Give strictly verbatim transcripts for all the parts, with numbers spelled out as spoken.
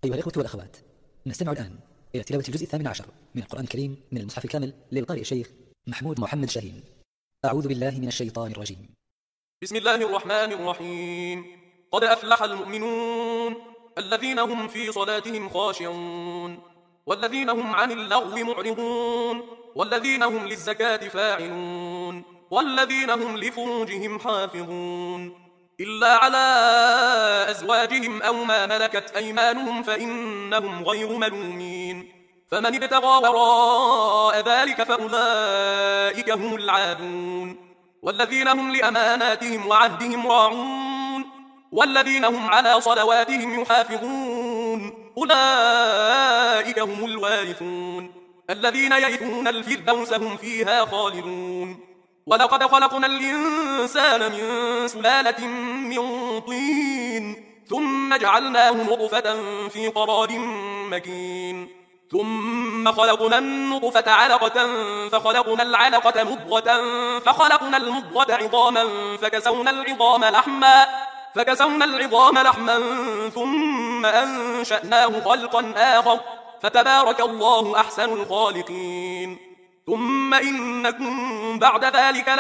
أيها الإخوة والأخوات، نستمع الآن إلى تلاوة الجزء الثامن عشر من القرآن الكريم من المصحف الكامل للقارئ الشيخ محمود محمد شاهين. أعوذ بالله من الشيطان الرجيم. بسم الله الرحمن الرحيم. قد أفلح المؤمنون الذين هم في صلاتهم خاشعون والذين هم عن اللغو معرضون والذين هم للزكاة فاعلون والذين هم لفروجهم حافظون إلا على أزواجهم أو ما ملكت أيمانهم فإنهم غير ملومين. فمن ابتغى وراء ذلك فأولئك هم العادون والذين هم لأماناتهم وعهدهم راعون والذين هم على صلواتهم يحافظون أولئك هم الوارثون الذين يرثون الفردوس هم فيها خالدون. ولقد خلقنا الإنسان من سلالة من طين ثم جعلناه نطفة في قرار مكين ثم خلقنا النطفة علقة فخلقنا العلقة مضغة فخلقنا المضغة عظاما فكسونا العظام لحما فكسونا العظام لحما ثم أنشأناه خلقا آخر فتبارك الله أحسن الخالقين. ثم إنكم بعد ذلك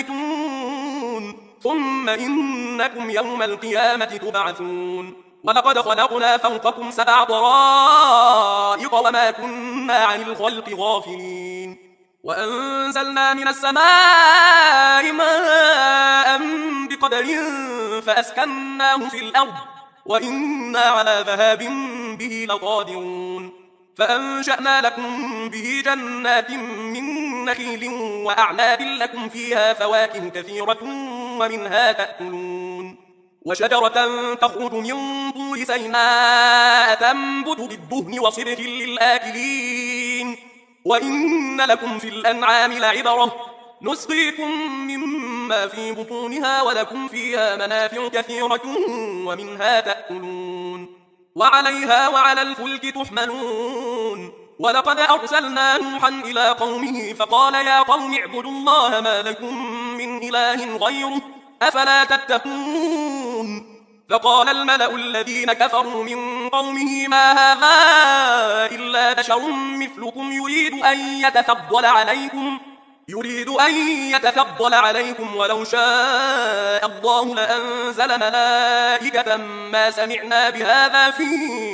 لميتون ثم إنكم يوم القيامة تبعثون. ولقد خلقنا فوقكم سبع طرائق وما كنا عن الخلق غافلين وأنزلنا من السماء ماء بقدر فأسكناه في الأرض وإنا على ذهاب به لقادرون. فأنشأنا لكم به جنات من نخيل وأعناب لكم فيها فواكه كثيرة ومنها تأكلون وشجرة تخرج من طور سيناء تنبت بالدهن وصبغ للآكلين وإن لكم في الأنعام لعبرة نسقيكم مما في بطونها ولكم فيها منافع كثيرة ومنها تأكلون وعليها وعلى الفلك تحملون. ولقد أرسلنا نوحا إلى قومه فقال يا قوم اعبدوا الله ما لكم من إله غيره أفلا تتقون. فقال الملأ الذين كفروا من قومه ما هذا إلا بشر مثلكم يريد أن يتفضل عليكم يريد أن يتفضل عليكم ولو شاء الله لأنزل ملائكة ما سمعنا بهذا في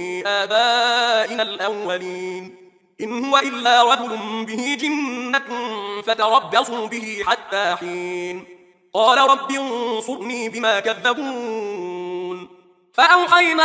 آبائنا الأولين إن هو إلا رجل به جنة فتربصوا به حتى حين. قال رب انصرني بما كذبون. فأوحينا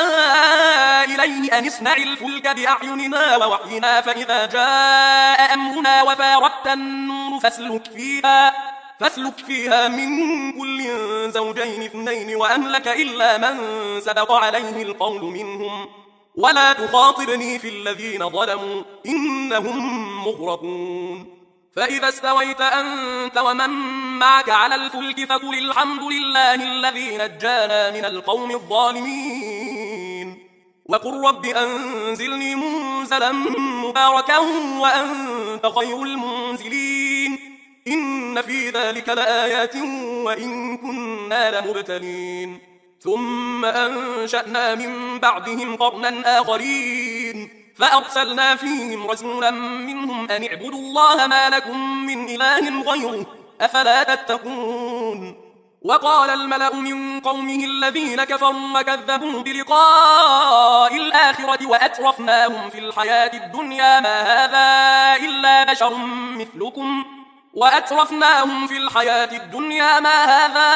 إليه أن اصنع الفلك بأعيننا ووحينا فإذا جاء أمرنا وفارت النور فاسلك فيها, فاسلك فيها من كل زوجين اثنين وأهلك إلا من سبق عليه القول منهم ولا تخاطبني في الذين ظلموا إنهم مغرقون. فإذا استويت أنت ومن معك على الفلك فقل الحمد لله الذي نجانا من القوم الظالمين وقل رب أنزلني منزلا مباركا وأنت خير المنزلين إن في ذلك لآيات وإن كنا لمبتلين. ثم أنشأنا من بعدهم قرنا آخرين فأرسلنا فيهم رسولا منهم أن اعبدوا الله ما لكم من إله غيره أفلا تتقون. وقال الملأ من قومه الذين كفروا وكذبوا بلقاء الآخرة وأترفناهم في الحياة الدنيا ما هذا إلا بشر مثلكم وأترفناهم في الحياة الدنيا ما هذا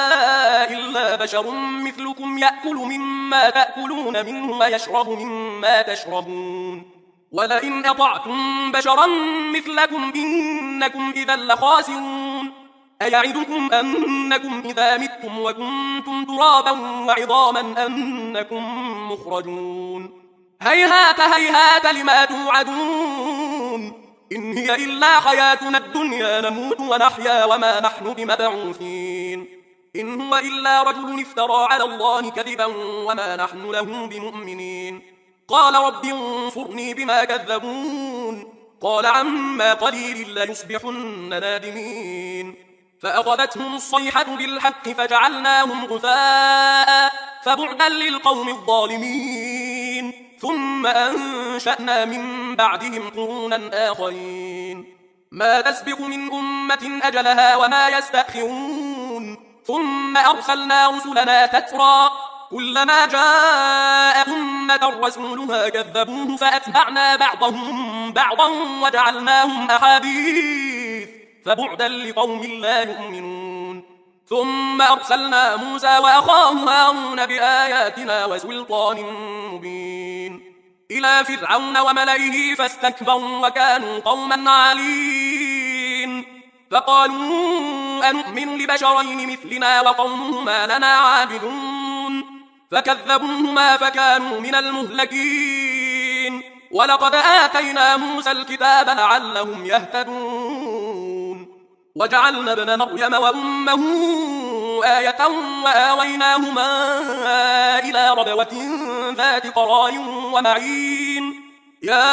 إلا بشر مثلكم يأكل مما تأكلون منه ويشرب مما تشربون ولئن أطعتم بشرا مثلكم إنكم إذا لخاسرون. أيعدكم أنكم إذا متم وكنتم ترابا وعظاما أنكم مخرجون هيهات هيهات لما توعدون إن هي إلا حياتنا الدنيا نموت ونحيا وما نحن بمبعوثين إن هو إلا رجل افترى على الله كذبا وما نحن له بمؤمنين. قال رب انصرني بما كذبون. قال عما قليل ليصبحن نادمين. فأخذتهم الصيحة بالحق فجعلناهم غثاء فبعدا للقوم الظالمين. ثم أنشأنا من بعدهم قرونا آخرين ما تسبق من أمة أجلها وما يستأخرون ثم أرسلنا رسلنا تترى كلما جاء أمة رسولها كذبوه فأتبعنا بعضهم بعضا وجعلناهم أحاديث فبعدا لقوم لا يؤمنون ثم أرسلنا موسى وأخاه هارون بآياتنا وسلطان مبين إلى فرعون وملئه فاستكبروا وكانوا قوما عالين فقالوا أنؤمن لبشرين مثلنا وقومهما لنا عابدون فكذبوهما فكانوا من المهلكين ولقد آتينا موسى الكتاب لعلهم يهتدون وجعلنا ابن مريم وأمه آية وآويناهما إلى ربوة ذات قرار ومعين يا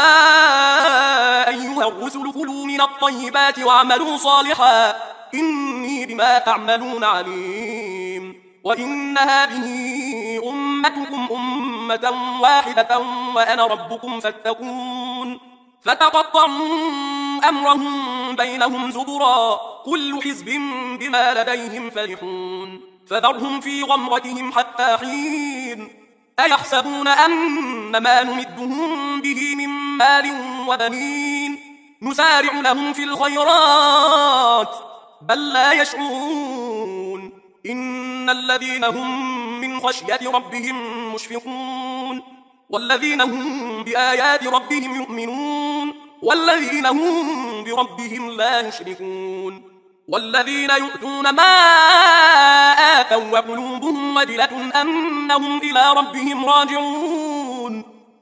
أيها الرسل كلوا من الطيبات واعملوا صالحا إني بما تعملون عليم وإن هذه أمتكم أمة واحدة وأنا ربكم فاتقون فتقطعوا أمرهم بينهم زبرا كل حزب بما لديهم فرحون فذرهم في غمرتهم حتى حين أيحسبون أن ما نمدهم به من مال وبنين نسارع لهم في الخيرات بل لا يشعرون إن الذين هم من خشية ربهم مشفقون والذين هم بآيات ربهم يؤمنون والذين هم بربهم لا يشركون والذين يؤتون ما آتوا وقلوبهم وجلة أنهم إلى ربهم راجعون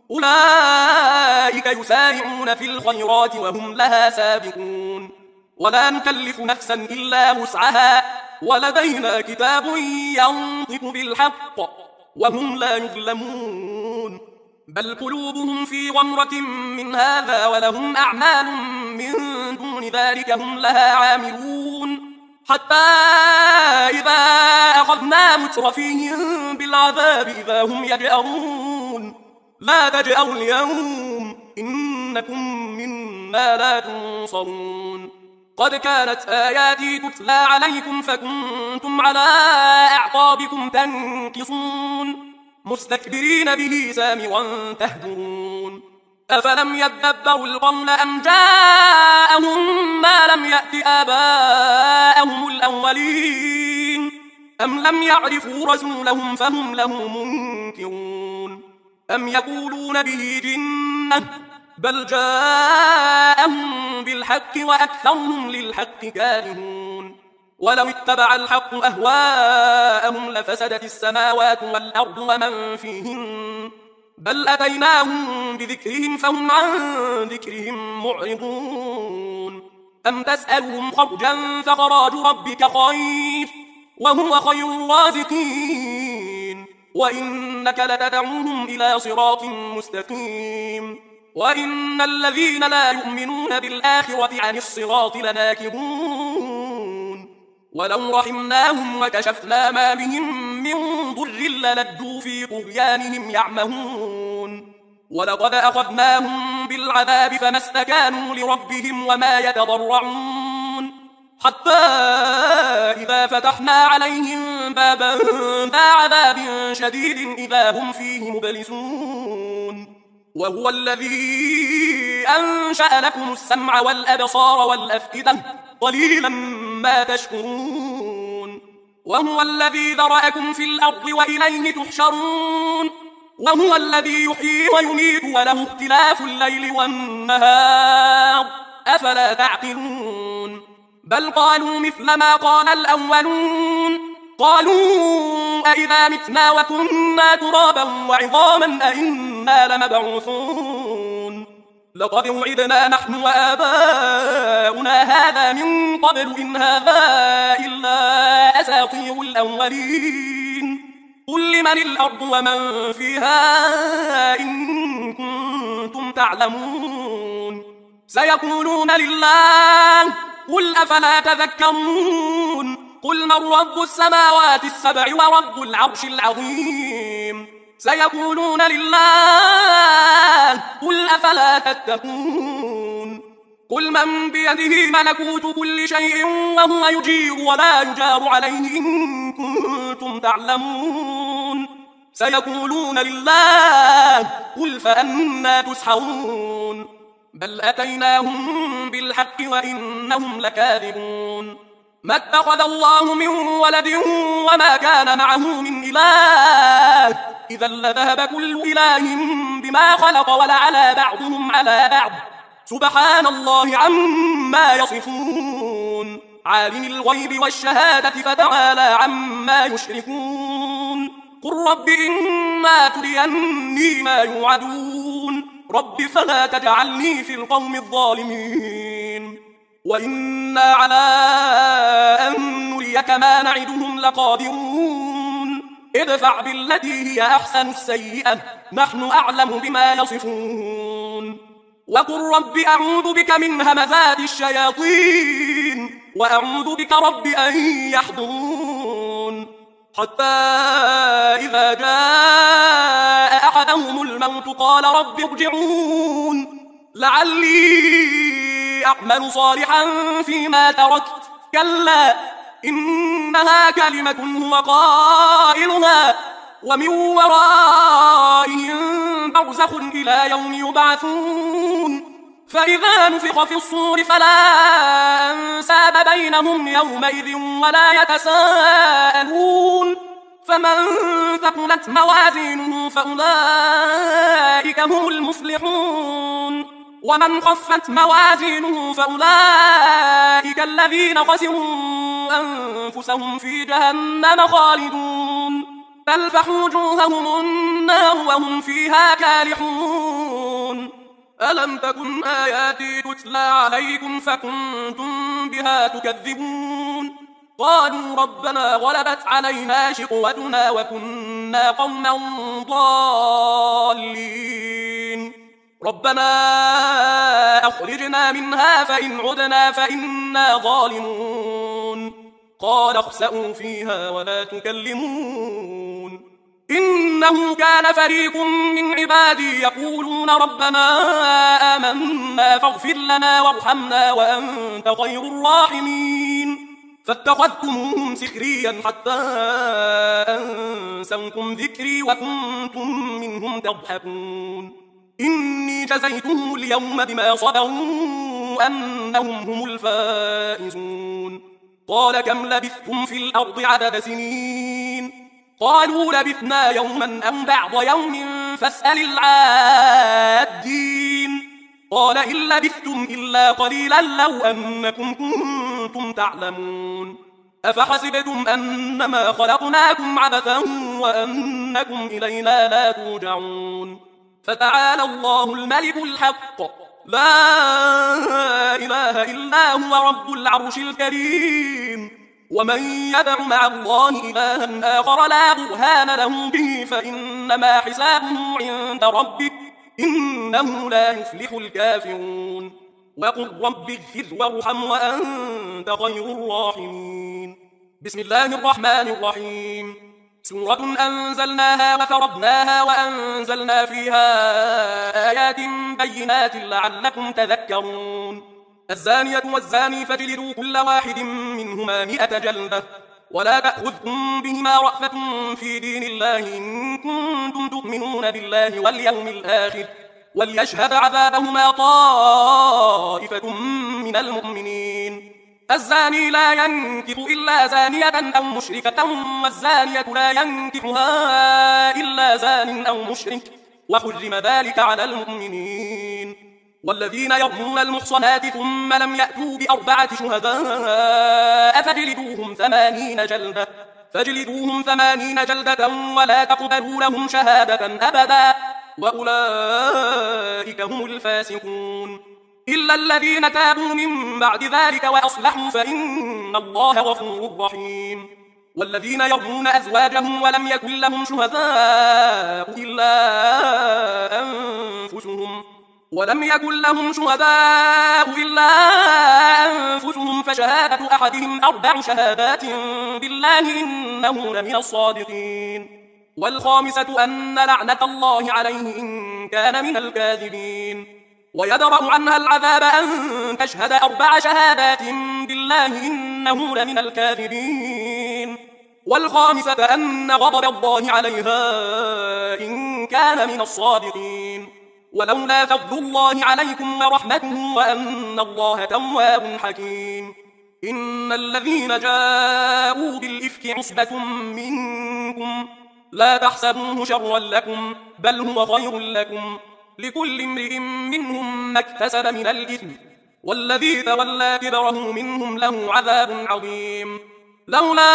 أولئك يسارعون في الخيرات وهم لها سابقون ولا نكلف نفسا إلا وسعها ولدينا كتاب ينطق بالحق وهم لا يظلمون بل قلوبهم في غمرة من هذا ولهم أعمال من دون ذلك هم لها عاملون حتى إذا أخذنا مترفيهم بالعذاب إذا هم يجأرون لا تجأروا اليوم إنكم منا لا تنصرون قد كانت آياتي تتلى عليكم فكنتم على أعقابكم تنكصون مستكبرين به سامرا تهجرون أفلم يدبروا القول أم جاءهم ما لم يأت آباءهم الأولين أم لم يعرفوا رسولهم فهم له منكرون أم يقولون به جنة بل جاءهم بالحق وأكثرهم للحق كارهون ولو اتبع الحق أهواءهم لفسدت السماوات والأرض ومن فيهن بل أتيناهم بذكرهم فهم عن ذكرهم معرضون أم تسألهم خرجا فخراج ربك خير وهو خير الرازقين وإنك لتدعوهم إلى صراط مستقيم وإن الذين لا يؤمنون بالآخرة عن الصراط لناكبون ولو رحمناهم وكشفنا ما بهم من ضر للدوا في طغيانهم يعمهون ولقد أخذناهم بالعذاب فما استكانوا لربهم وما يتضرعون حتى إذا فتحنا عليهم بابا ذا عذاب شديد إذا هم فيه مبلسون وهو الذي أنشأ لكم السمع والأبصار والأفئدة قليلا ما تشكرون وهو الذي ذرأكم في الأرض وإليه تحشرون وهو الذي يحيي ويميت وله اختلاف الليل والنهار أفلا تعقلون بل قالوا مثل ما قال الأولون قالوا أئذا متنا وكنا ترابا وعظاما أئنا لمبعوثون لقد وعدنا نحن وآباؤنا هذا من قبل إن هذا إلا أساطير الأولين قل لمن الأرض ومن فيها إن كنتم تعلمون سيقولون لله قل أفلا تذكرون قل من رب السماوات السبع ورب العرش العظيم سيقولون لله أفلا تتقون قل من بيده ملكوت كل شيء وهو يجير ولا يجار عليه إن كنتم تعلمون سيقولون لله قل فأنى تسحرون بل أتيناهم بالحق وإنهم لكاذبون ما اتخذ الله من ولد وما كان معه من إله إذا لذهب كل إله بما خلق ولعلى بعضهم على بعض سبحان الله عما يصفون عالم الغيب والشهادة فتعالى عما يشركون قل رب إما تريني ما يوعدون رب فلا تجعلني في القوم الظالمين وإنا على أن نريك ما نعدهم لقادرون ادفع بالتي هي أحسن السيئة نحن أعلم بما يصفون وقل رب أعوذ بك من همزات الشياطين وأعوذ بك رب أن يحضرون حتى إذا جاء أحدهم الموت قال رب ارجعون لعلي أعمل صالحا فيما تركت كلا إنها كلمة هو قائلها ومن ورائهم برزخ إلى يوم يبعثون فإذا نفخ في الصور فلا أنساب بينهم يومئذ ولا يتساءلون فمن ثقلت موازينه فأولئك هم المفلحون ومن خفت موازينه فأولئك الذين خسروا أنفسهم في جهنم خالدون تلفح وجوههم النار وهم فيها كالحون ألم تكن آياتي تتلى عليكم فكنتم بها تكذبون قالوا ربنا غلبت علينا شقوتنا وكنا قوما ضالين ربنا أخرجنا منها فإن عدنا فإنا ظالمون قال اخسئوا فيها ولا تكلمون إنه كان فريق من عبادي يقولون ربنا آمنا فاغفر لنا وارحمنا وأنت خير الراحمين فاتخذتموهم سخريا حتى أنسوكم ذكري وكنتم منهم تضحكون إني جزيتهم اليوم بما صبروا أنهم هم الفائزون قال كم لبثتم في الأرض عدد سنين قالوا لبثنا يوما أو بعض يوم فاسأل العادين قال إن لبثتم إلا قليلا لو أنكم كنتم تعلمون أفحسبتم أنما خلقناكم عبثا وأنكم إلينا لا ترجعون فتعالى الله الملك الحق لا إله إلا هو رب العرش الكريم ومن يدع مع الله إلها آخر لا برهان له به فإنما حسابه عند ربه إنه لا يفلح الكافرون وقل رب اغفر وارحم وأنت خير الراحمين بسم الله الرحمن الرحيم سورة أنزلناها وفرضناها وأنزلنا فيها آيات بينات لعلكم تذكرون الزانية والزاني فاجلدوا كل واحد منهما مئة جلدة ولا تأخذكم بهما رأفة في دين الله إن كنتم تؤمنون بالله واليوم الآخر وليشهد عذابهما طائفة من المؤمنين الزاني لا ينكح إلا زانية أو مشركة والزانية لا ينكحها إلا زان أو مشرك وحرم ذلك على المؤمنين والذين يرمون المحصنات ثم لم يأتوا بأربعة شهداء فاجلدوهم ثمانين جلدة فاجلدوهم ثمانين جلدة ولا تقبلوا لهم شهادة أبدا وأولئك هم الفاسقون إلا الذين تابوا من بعد ذلك وأصلحوا فإن الله غفور رحيم والذين يرمون أزواجهم ولم يكن لهم شهداء إلا أنفسهم ولم يكن لهم شهداء إلا أنفسهم فشهادة أحدهم أربع شهادات بالله إنه لمن الصادقين والخامسة أن لعنة الله عليه إن كان من الكاذبين. ويدرأ عنها العذاب أن تشهد أربع شهادات بالله إنه لمن الكاذبين. والخامسة أن غضب الله عليها إن كان من الصادقين. ولولا فضل الله عليكم ورحمته وأن الله تواب حكيم. إن الذين جاءوا بالإفك عصبة منكم لا تحسبوه شرا لكم بل هو خير لكم، لكل امرئ منهم ما اكتسب من الإثم، والذي تولى كبره منهم له عذاب عظيم. لولا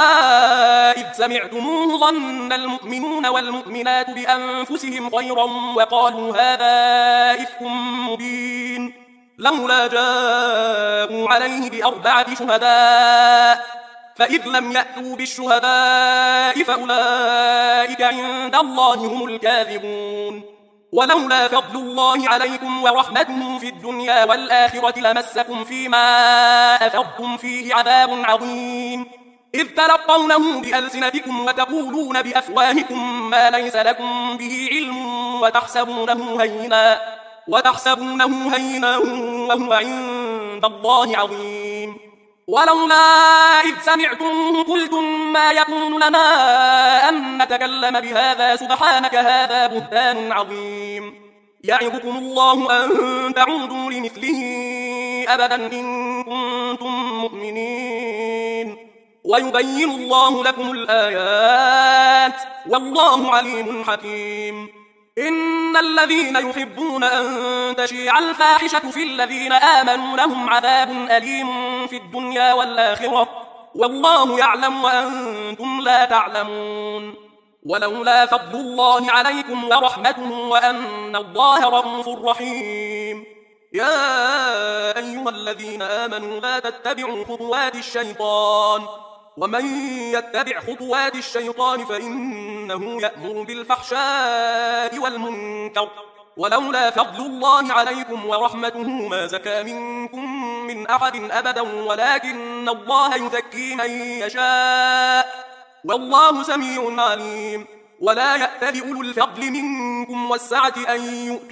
إذ سمعتموه ظن المؤمنون والمؤمنات بأنفسهم خيرا وقالوا هذا إفك مبين. لولا جاءوا عليه بأربعة شهداء فإذ لم يأتوا بالشهداء فأولئك عند الله هم الكاذبون. ولولا فضل الله عليكم ورحمته في الدنيا والآخرة لمسكم فيما أفضتم فيه عذاب عظيم، إذ تلقونه بألسنتكم وتقولون بأفواهكم ما ليس لكم به علم وتحسبونه هينا وتحسبونه هينا وهو عند الله عظيم. ولولا إذ سمعتم قلتم ما يكون لنا أن نتكلم بهذا سبحانك هذا بهتان عظيم. يعظكم الله أن تعودوا لمثله أبدا إن كنتم مؤمنين، ويبين الله لكم الآيات والله عليم حكيم. إن الذين يحبون أن تشيع الفاحشة في الذين آمنوا لهم عذاب أليم في الدنيا والآخرة والله يعلم وأنتم لا تعلمون. ولولا فضل الله عليكم ورحمته وأن الله رؤوف رحيم. يا أيها الذين آمنوا لا تتبعوا خطوات الشيطان ومن يتبع خطوات الشيطان فإنه يأمر بالفحشاء والمنكر ولولا فضل الله عليكم ورحمته ما زكى منكم من أحد أبدا ولكن الله يزكي من يشاء والله سميع عليم. ولا يأتل أولو الفضل منكم والسعة أن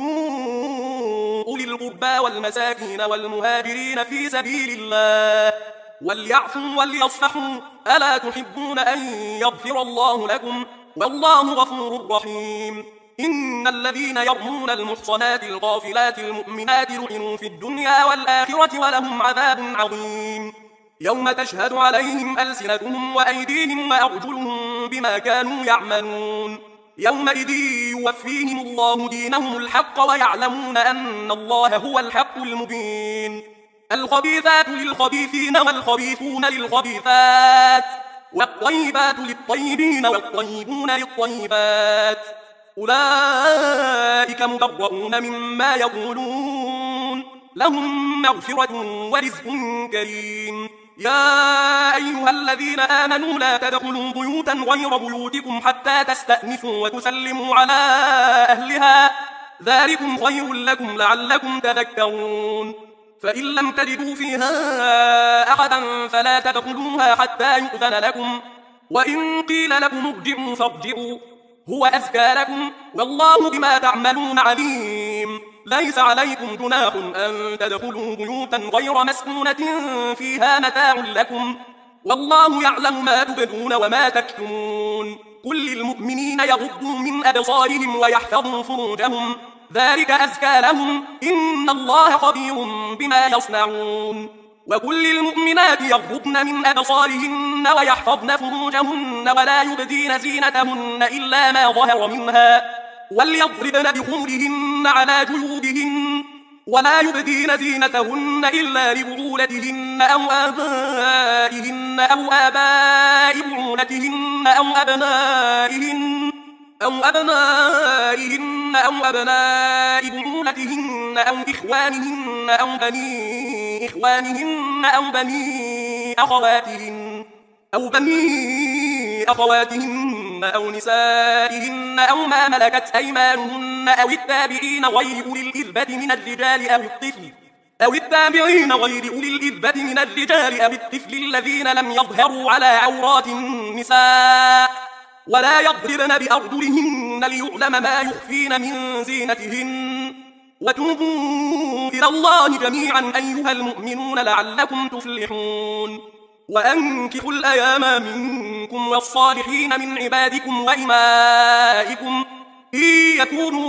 يؤتوا أولي القربى والمساكين والمهاجرين في سبيل الله وليعفوا وليصفحوا ألا تحبون أن يغفر الله لكم والله غفور رحيم. إن الذين يرمون المحصنات الغافلات المؤمنات لعنوا في الدنيا والآخرة ولهم عذاب عظيم. يوم تشهد عليهم ألسنتهم وأيديهم وأرجلهم بما كانوا يعملون يومئذ يوفيهم الله دينهم الحق ويعلمون أن الله هو الحق المبين. الخبيثات للخبيثين والخبيثون للخبيثات والطيبات للطيبين والطيبون للطيبات أولئك مبرؤون مما يقولون لهم مغفرة ورزق كريم. يا أيها الذين آمنوا لا تدخلوا بيوتا غير بيوتكم حتى تستأنسوا وتسلموا على أهلها ذلكم خير لكم لعلكم تذكرون. فإن لم تجدوا فيها أحدا فلا تدخلوها حتى يؤذن لكم وإن قيل لكم ارجعوا فارجعوا هو أزكى لكم والله بما تعملون عليم. ليس عليكم جناح أن تدخلوا بيوتا غير مسكونة فيها متاع لكم والله يعلم ما تبدون وما تكتمون. قل للمؤمنين يغضوا من أبصارهم ويحفظوا فروجهم ذلك أزكى لهم إن الله خبير بما يصنعون. وقل للمؤمنات يغضضن من أبصارهن ويحفظن فروجهن ولا يبدين زينتهن إلا ما ظهر منها وليضربن بخمرهن على جيوبهن ولا يبدين زينتهن إلا لبعولتهن أو آبائهن أو آباء بعولتهن أو أبنائهن أو أبنائهن أو أبناء بعولتهن أو إخوانهن أو بني إخوانهن أو بني أخواتهن أو بني أخواتهن أو نسائهن أو ما ملكت أيمانهن أو التابعين غير أولي الإربة من الرجال أو الطفل أو التابعين غير أولي الإربة من الرجال أو الطفل الذين لم يظهروا على عورات النساء ولا يضربن بأرجلهن ليعلم ما يخفين من زينتهن وتوبوا إلى الله جميعا أيها المؤمنون لعلكم تفلحون وأنكحوا الأيام منكم والصالحين من عبادكم وإمائكم إن يكونوا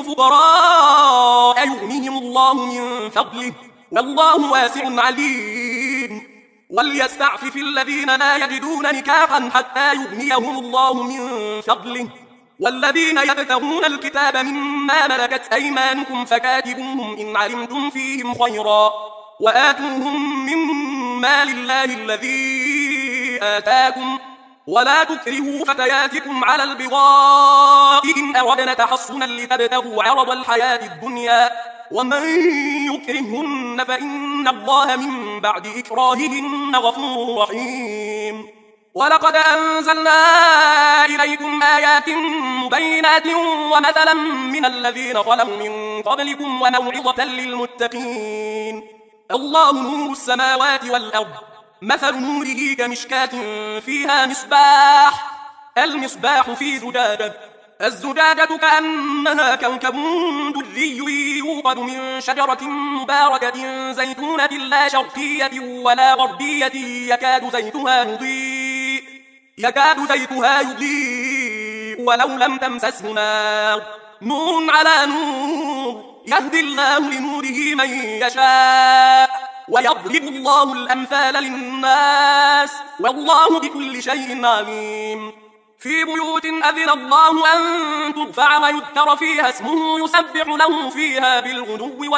فقراء يغنيهم الله من فضله والله واسع عليم وليستعفف الذين لا يجدون نكاحا حتى يغنيهم الله من فضله والذين يبتغون الكتاب مما ملكت أيمانكم فكاتبوهم إن علمتم فيهم خيرا وآتوهم مما لله الذي آتاكم ولا تكرهوا فتياتكم على البغاء إن أردنا تحصنا لتبتغوا عرض الحياة الدنيا ومن يكرهن فإن الله من بعد إكراههن غفور رحيم ولقد أنزلنا إليكم آيات مبينات ومثلا من الذين خلوا من قبلكم وموعظة للمتقين الله نور السماوات والأرض مثل نوره كمشكاة فيها مصباح المصباح في زجاجة الزجاجة كأنها كوكب دري يوقد من شجرة مباركة زيتونة لا شرقية ولا غربية يكاد زيتها يضيء يكاد زيتها يضيء ولو لم تمسسه نار نور على نور يهدي الله لنوره من يشاء ويضرب الله الأمثال للناس والله بكل شيء عليم في بيوت أذن الله أن ترفع ويذكر فيها اسمه يسبح له فيها بالغدو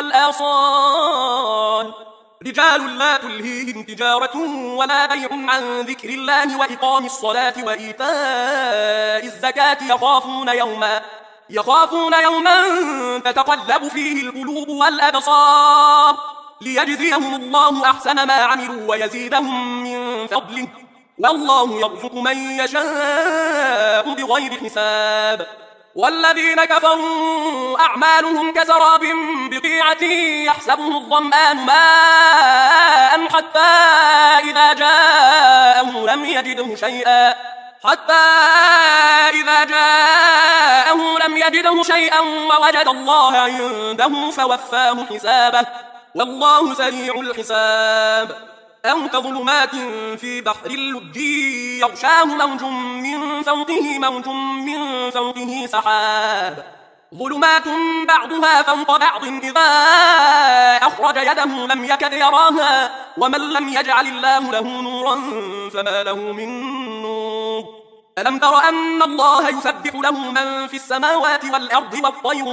والآصال رجال لا تلهيهم تجارة ولا بيع عن ذكر الله وإقام الصلاة وإيتاء الزكاة يخافون يوما يخافون يوما تتقلب فيه القلوب والأبصار ليجزيهم الله أحسن ما عملوا ويزيدهم من فضله والله يرزق من يشاء بغير حساب والذين كفروا أعمالهم كسراب بقيعة يحسبه الظمآن ماء حتى إذا جاءه لم يجده شيئا حتى إذا جاءه لم يجده شيئا ووجد الله عنده فوفاه حسابه والله سريع الحساب أو كظلمات في بحر اللج يغشاه موج من فوقه موج من فوقه سحاب ظلمات بعضها فوق بعض إذا أخرج يده لم يكد يراها ومن لم يجعل الله له نورا فما له من نور ألم تر أن الله يسبح له من في السماوات والأرض والطير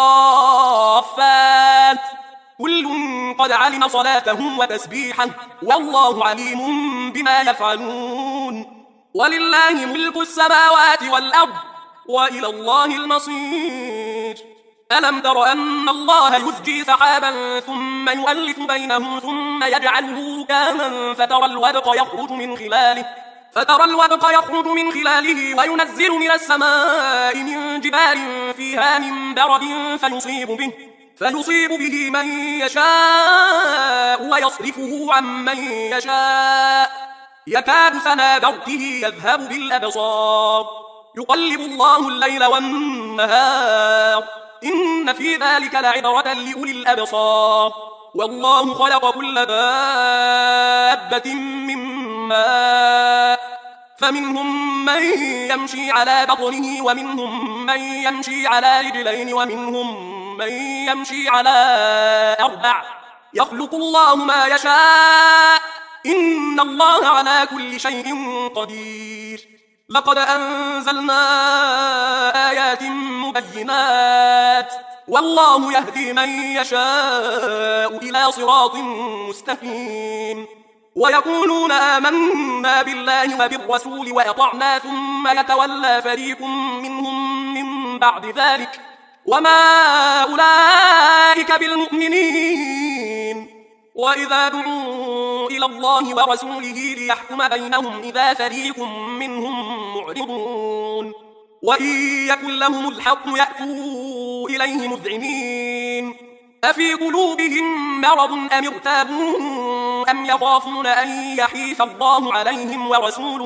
صافات كل قد علم صلاته وتسبيحه والله عليم بما يفعلون ولله ملك السماوات والأرض وإلى الله المصير ألم تر أن الله يزجي سحابا ثم يؤلف بينه ثم يجعله ركاما فترى الودق يخرج من خلاله فترى الودق يخرج من خلاله وينزل من السماء من جبال فيها من برد فيصيب به فيصيب به من يشاء ويصرفه عن من يشاء يكاد سنا برقه يذهب بالأبصار يقلب الله الليل والنهار إن في ذلك لعبرة لأولي الأبصار والله خلق كل دابة من ماء فمنهم من يمشي على بطنه ومنهم من يمشي على رجلين ومنهم من يمشي على أربع يخلق الله ما يشاء إن الله على كل شيء قدير لقد أنزلنا آيات مبينات والله يهدي من يشاء إلى صراط مستقيم ويقولون آمنا بالله وبالرسول وأطعنا ثم يتولى فريق منهم من بعد ذلك وما أولئك بالمؤمنين وإذا دعوا إلى الله ورسوله ليحكم بينهم إذا فريق منهم معرضون وإن يكن لهم الحق يأتوا إليه مذعنين أفي قلوبهم مرض أم ارتابوا أم يخافون أن يحيف الله عليهم ورسوله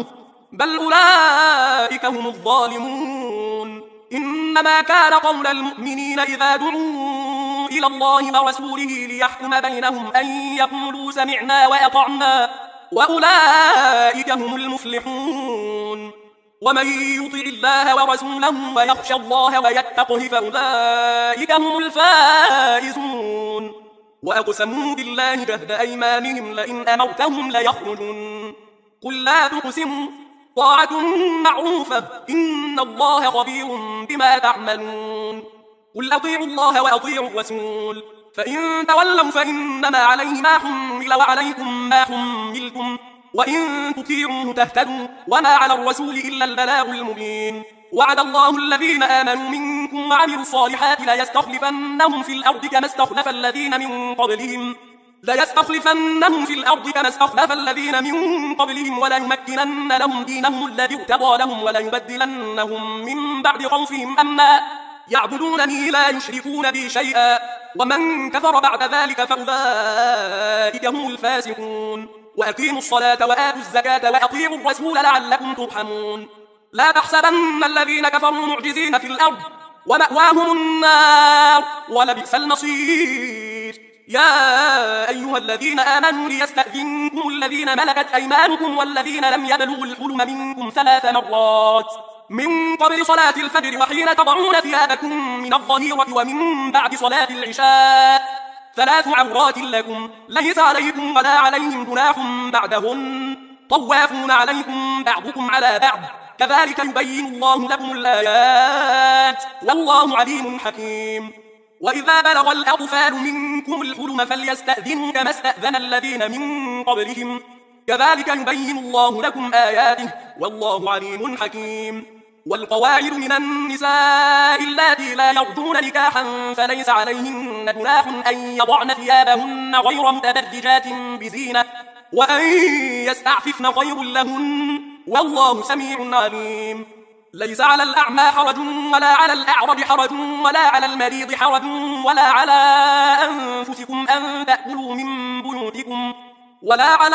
بل أولئك هم الظالمون. إنما كان قول المؤمنين إذا دعوا إلى الله ورسوله ليحكم بينهم أن يقولوا سمعنا وأطعنا وأولئك هم المفلحون. ومن يطع الله ورسوله ويخشى الله ويتقه فأولئك هم الفائزون. وأقسموا بالله جهد أيمانهم لئن أمرتهم ليخرجون. قل لا تقسموا طاعة معروفة إن الله خبير بما تعملون. قل أطيعوا الله وأطيعوا الرسول فإن تولوا فإنما عليه ما حمل وعليكم ما حملتم وإن تطيعوه تهتدوا وما على الرسول إلا البلاغ المبين. وعد الله الذين آمنوا منكم وعملوا الصالحات ليستخلفنهم في الأرض كما استخلف الذين من قبلهم ليستخلفنهم في الأرض كما استخلف الذين من قبلهم وليمكنن لهم دينهم الذي ارتضى لهم وليبدلنهم من بعد خوفهم أمنا يعبدونني لا يشركون بي شيئا ومن كفر بعد ذلك فأولئك هم الفاسقون. وأقيموا الصلاة وآتوا الزكاة وأطيعوا الرسول لعلكم ترحمون. لا تحسبن الذين كفروا معجزين في الأرض ومأواهم النار ولبئس المصير. يا أيها الذين آمنوا ليستأذنكم الذين ملكت أيمانكم والذين لم يبلغوا الحلم منكم ثلاث مرات من قبل صلاة الفجر وحين تضعون ثيابكم من الظهيرة ومن بعد صلاة العشاء ثلاث عورات لكم ليس عليكم ولا عليهم جناح بعدهن طوافون عليكم بعضكم على بعض كذلك يبين الله لكم الآيات والله عليم حكيم. وإذا بلغ الأطفال منكم الحلم فليستأذنوا كما استأذن الذين من قبلهم كذلك يبين الله لكم آياته والله عليم حكيم. والقواعد من النساء اللاتي لا يرجون نكاحا فليس عليهن جناح أن يضعن ثيابهن غير متبرجات بزينة وأن يستعففن خير لهن والله سميع عليم. ليس على الأعمى حرج ولا على الأعرج حرج ولا على المريض حرج ولا على أنفسكم أن تأكلوا من بيوتكم ولا على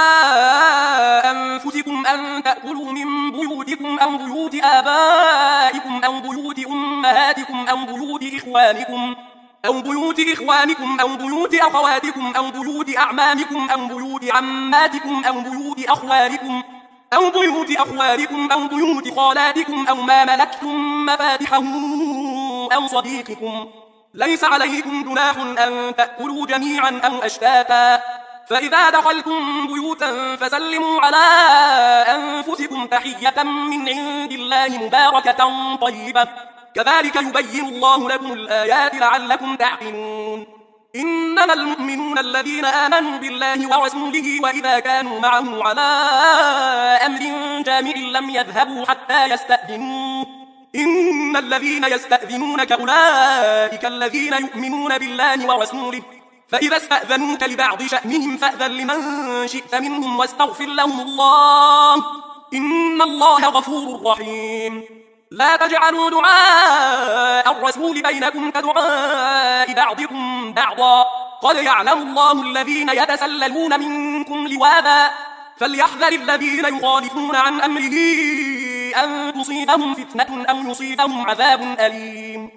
أنفسكم أن تأكلوا من بيوتكم أو بيوت آبائكم أو بيوت أمهاتكم أو بيوت إخوانكم أو بيوت إخوانكم أو بيوت أخواتكم أو بيوت أعمامكم أو بيوت عماتكم أو بيوت أخوالكم أو بيوت أخوالكم أو بيوت خالاتكم أو ما ملكتم مفاتحه أو صديقكم. ليس عليكم جناح أن تأكلوا جميعا أو أشتاتا فإذا دخلتم بيوتا فسلموا على أنفسكم تحية من عند الله مباركة طيبة كذلك يبين الله لكم الآيات لعلكم تعقلون. إنما المؤمنون الذين آمنوا بالله ورسوله وإذا كانوا معه على أمر جامع لم يذهبوا حتى يستأذنوه إن الذين يستأذنونك أولئك الذين يؤمنون بالله ورسوله فإذا استأذنوك لبعض شأنهم فأذن لمن شئت منهم واستغفر لهم الله إن الله غفور رحيم. لا تجعلوا دعاء الرسول بينكم كدعاء بعضكم بعضا قد يعلم الله الذين يتسللون منكم لواذا فليحذر الذين يخالفون عن أمره أن تصيبهم فتنة أو يصيبهم عذاب أليم.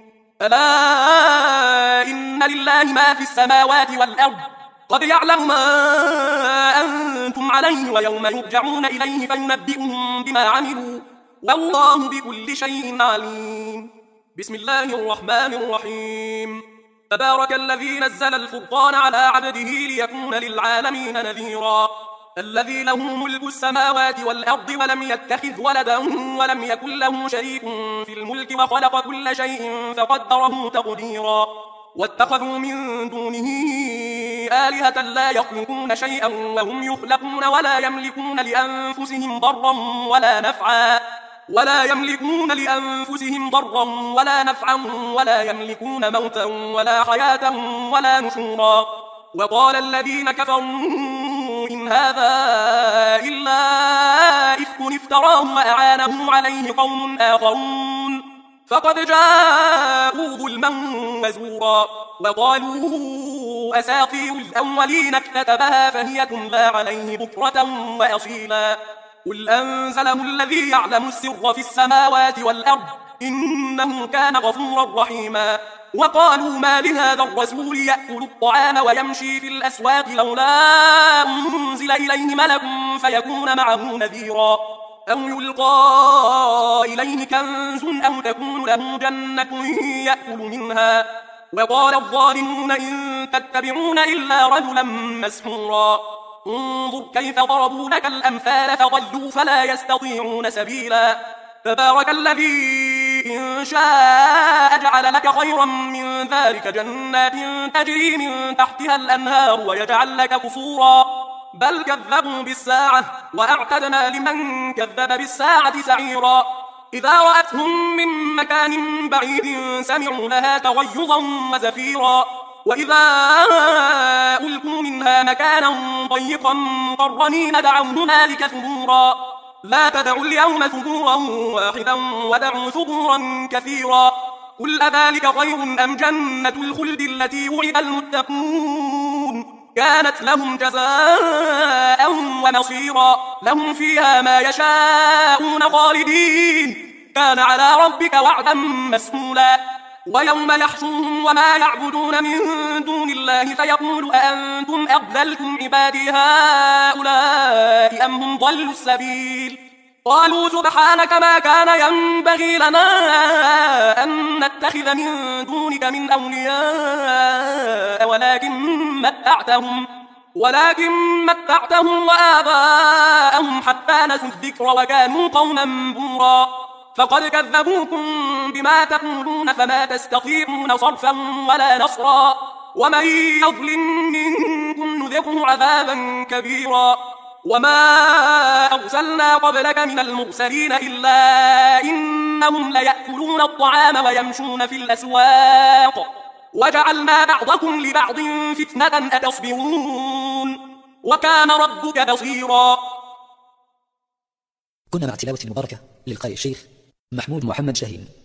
ألا إن لله ما في السماوات والأرض قد يعلم ما أنتم عليه ويوم يرجعون إليه فينبئهم بما عملوا والله بكل شيء عليم. بسم الله الرحمن الرحيم. تبارك الذي نزل الفرقان على عبده ليكون للعالمين نذيرا الذي له ملك السماوات والأرض ولم يتخذ ولدا ولم يكن له شريك في الملك وخلق كل شيء فقدره تقديرا واتخذوا من دونه آلهة لا يخلقون شيئا وهم يخلقون ولا يملكون لأنفسهم ضرا ولا نفعا ولا يملكون لأنفسهم ضرا ولا نفعا ولا يملكون موتا ولا حياة ولا نشورا. وقال الذين كفروا إن هذا إلا إفك افتراه وأعانه عليه قوم آخرون فقد جاءوا ظلما وزورا. وقالوا أساطير الأولين اكتتبها فهي تملى عليه بكرة وأصيلا. قل أنزله الذي يعلم السر في السماوات والأرض إنه كان غفورا رحيما. وقالوا ما لهذا الرسول يأكل الطعام ويمشي في الأسواق لولا أنزل إليه ملك فيكون معه نذيرا أو يلقى إليه كنز أو تكون له جنة يأكل منها. وقال الظالمون إن تتبعون إلا رجلا مسحورا انظر كيف ضربوا لك الأمثال فضلوا فلا يستطيعون سبيلا. تبارك الذي إن شاء جعل لك خيرا من ذلك جنات تجري من تحتها الأنهار ويجعل لك قصورا بل كذبوا بالساعة وأعتدنا لمن كذب بالساعة سعيرا. إذا رأتهم من مكان بعيد سمعوا لها تغيظا وزفيرا وإذا ألقوا منها مكانا ضيقا مقرنين دعوا هنالك ثبورا لا تدعوا اليوم ثبورا واحدا ودعوا ثبورا كثيرا. قل أذلك خير أم جنة الخلد التي وعد المتقون كانت لهم جزاء ومصيرا لهم فيها ما يشاءون خالدين كان على ربك وعدا مسئولا. ويوم يحشرهم وما يعبدون من دون الله فيقول أأنتم أضللتم عبادي هؤلاء أم هم ضلوا السبيل قالوا سبحانك ما كان ينبغي لنا أن نتخذ من دونك من أولياء ولكن متعتهم ولكن متعتهم وآباءهم حتى نسوا الذكر وكانوا قوما بورا. فقد كذبوكم بما تقولون فما تستطيعون صرفا ولا نصرا ومن يظلم منكم نذقه عذابا كبيرا. وما أرسلنا قبلك من المرسلين إلا إنهم ليأكلون الطعام ويمشون في الأسواق وجعلنا بعضكم لبعض فتنة أتصبرون وكان ربك بصيرا. كنا مع تلاوة مباركة للقارئ الشيخ محمود محمد شاهين.